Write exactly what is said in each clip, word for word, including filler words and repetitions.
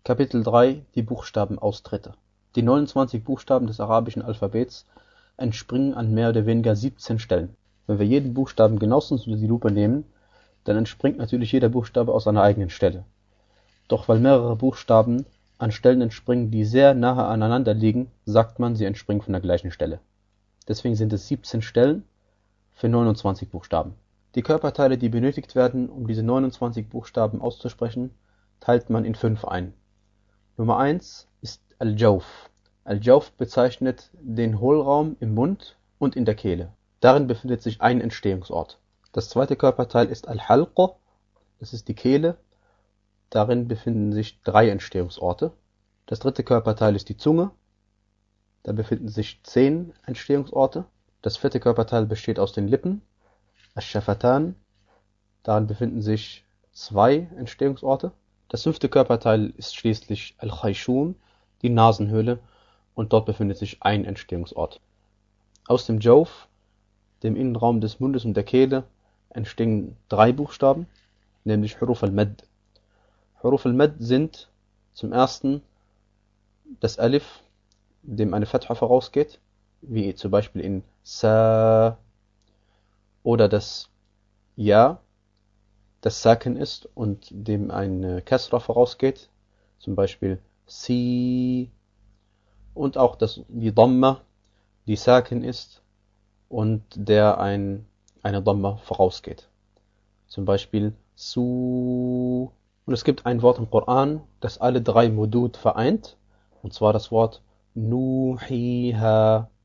Kapitel drei Die Buchstabenaustritte. Die neunundzwanzig Buchstaben des arabischen Alphabets entspringen an mehr oder weniger siebzehn Stellen. Wenn wir jeden Buchstaben genauestens unter die Lupe nehmen, dann entspringt natürlich jeder Buchstabe aus einer eigenen Stelle. Doch weil mehrere Buchstaben an Stellen entspringen, die sehr nahe aneinander liegen, sagt man, sie entspringen von der gleichen Stelle. Deswegen sind es siebzehn Stellen für neunundzwanzig Buchstaben. Die Körperteile, die benötigt werden, um diese neunundzwanzig Buchstaben auszusprechen, teilt man in fünf ein. Nummer eins ist Al-Jawf. Al-Jawf bezeichnet den Hohlraum im Mund und in der Kehle. Darin befindet sich ein Entstehungsort. Das zweite Körperteil ist Al-Halq, das ist die Kehle. Darin befinden sich drei Entstehungsorte. Das dritte Körperteil ist die Zunge. Da befinden sich zehn Entstehungsorte. Das vierte Körperteil besteht aus den Lippen, Ash-Shafatan. Darin befinden sich zwei Entstehungsorte. Das fünfte Körperteil ist schließlich Al-Khayshum, die Nasenhöhle, und dort befindet sich ein Entstehungsort. Aus dem Jawf, dem Innenraum des Mundes und der Kehle, entstehen drei Buchstaben, nämlich Huruf al-Mad. Huruf al-Mad sind zum ersten das Alif, dem eine Fatha vorausgeht, wie zum Beispiel in Sa, oder das Ja, das Sakin ist und dem eine Kasra vorausgeht, zum Beispiel Si, und auch das, die Dhamma, die Sakin ist und der ein, eine Dhamma vorausgeht, zum Beispiel Su. Und es gibt ein Wort im Koran, das alle drei Mudud vereint, und zwar das Wort Nuhiha.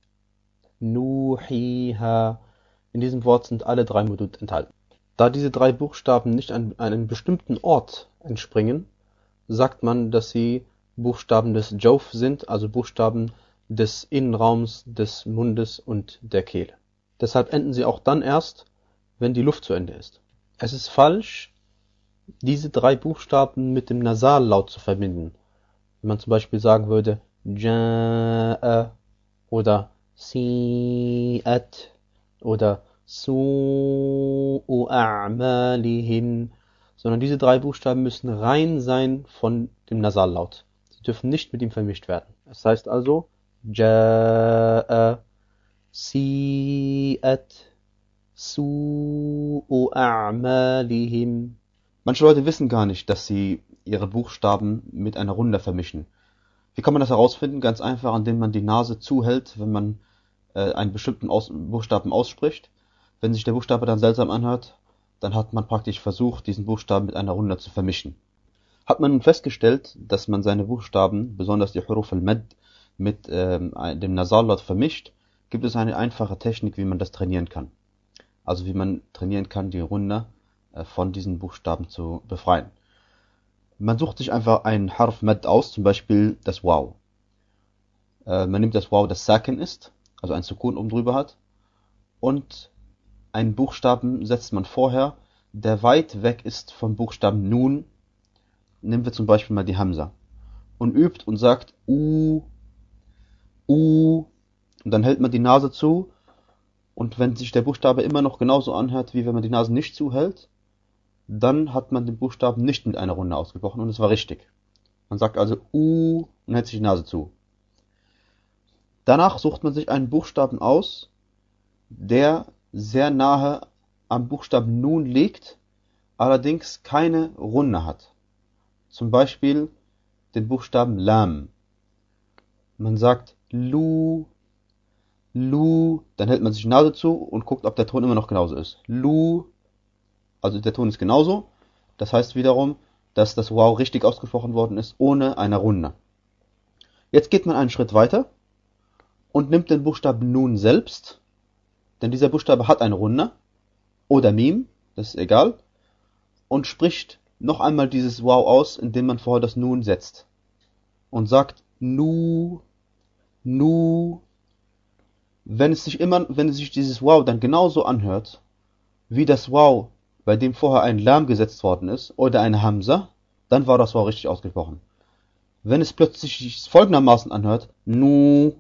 Nuhiha. In diesem Wort sind alle drei Mudud enthalten. Da diese drei Buchstaben nicht an einen bestimmten Ort entspringen, sagt man, dass sie Buchstaben des Jawf sind, also Buchstaben des Innenraums, des Mundes und der Kehle. Deshalb enden sie auch dann erst, wenn die Luft zu Ende ist. Es ist falsch, diese drei Buchstaben mit dem Nasallaut zu verbinden. Wenn man zum Beispiel sagen würde Ja'a oder Si'at oder Su'u a'malihim, sondern diese drei Buchstaben müssen rein sein von dem Nasallaut. Sie dürfen nicht mit ihm vermischt werden. Das heißt also Ja'a, Si'at, Su'u a'malihim. Manche Leute wissen gar nicht, dass sie ihre Buchstaben mit einer Runde vermischen. Wie kann man das herausfinden? Ganz einfach, indem man die Nase zuhält, wenn man äh, einen bestimmten Aus- Buchstaben ausspricht. Wenn sich der Buchstabe dann seltsam anhört, dann hat man praktisch versucht, diesen Buchstaben mit einer Runde zu vermischen. Hat man nun festgestellt, dass man seine Buchstaben, besonders die Huruf al-Mad, mit ähm, dem Nasallaut vermischt, gibt es eine einfache Technik, wie man das trainieren kann. Also wie man trainieren kann, die Runde äh, von diesen Buchstaben zu befreien. Man sucht sich einfach einen Harf Mad aus, zum Beispiel das Waw. Äh, man nimmt das Waw, das Sakin ist, also ein Sukun oben drüber hat, und einen Buchstaben setzt man vorher, der weit weg ist vom Buchstaben Nun. Nehmen wir zum Beispiel mal die Hamza und übt und sagt U, U, und dann hält man die Nase zu, und wenn sich der Buchstabe immer noch genauso anhört, wie wenn man die Nase nicht zuhält, dann hat man den Buchstaben nicht mit einer Runde ausgesprochen und es war richtig. Man sagt also U und hält sich die Nase zu. Danach sucht man sich einen Buchstaben aus, der sehr nahe am Buchstaben Nun liegt, allerdings keine Runde hat. Zum Beispiel den Buchstaben Lam. Man sagt Lu, Lu, dann hält man sich die Nase zu und guckt, ob der Ton immer noch genauso ist. Lu, also der Ton ist genauso. Das heißt wiederum, dass das Waw richtig ausgesprochen worden ist, ohne eine Runde. Jetzt geht man einen Schritt weiter und nimmt den Buchstaben Nun selbst, denn dieser Buchstabe hat eine Runde, oder Mim, das ist egal, und spricht noch einmal dieses Waw aus, indem man vorher das Nun setzt. Und sagt Nu, Nu. Wenn es sich immer, wenn es sich dieses Waw dann genauso anhört, wie das Waw, bei dem vorher ein Lam gesetzt worden ist, oder eine Hamza, dann war das Waw richtig ausgesprochen. Wenn es plötzlich sich folgendermaßen anhört, Nu,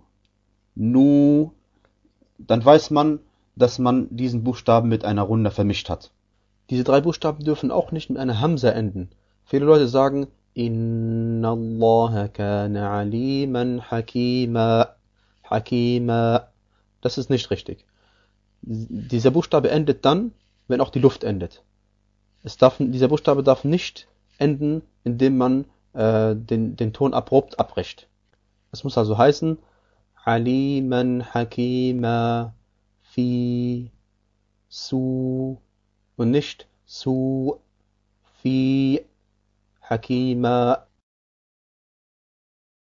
Nu, dann weiß man, dass man diesen Buchstaben mit einer Runde vermischt hat. Diese drei Buchstaben dürfen auch nicht mit einer Hamza enden. Viele Leute sagen Inna Allah kana aliman hakima. Hakima. Das ist nicht richtig. Dieser Buchstabe endet dann, wenn auch die Luft endet. Es darf, dieser Buchstabe darf nicht enden, indem man äh, den, den Ton abrupt abbricht. Es muss also heißen, Aliman Hakima fi su und nicht su fi Hakima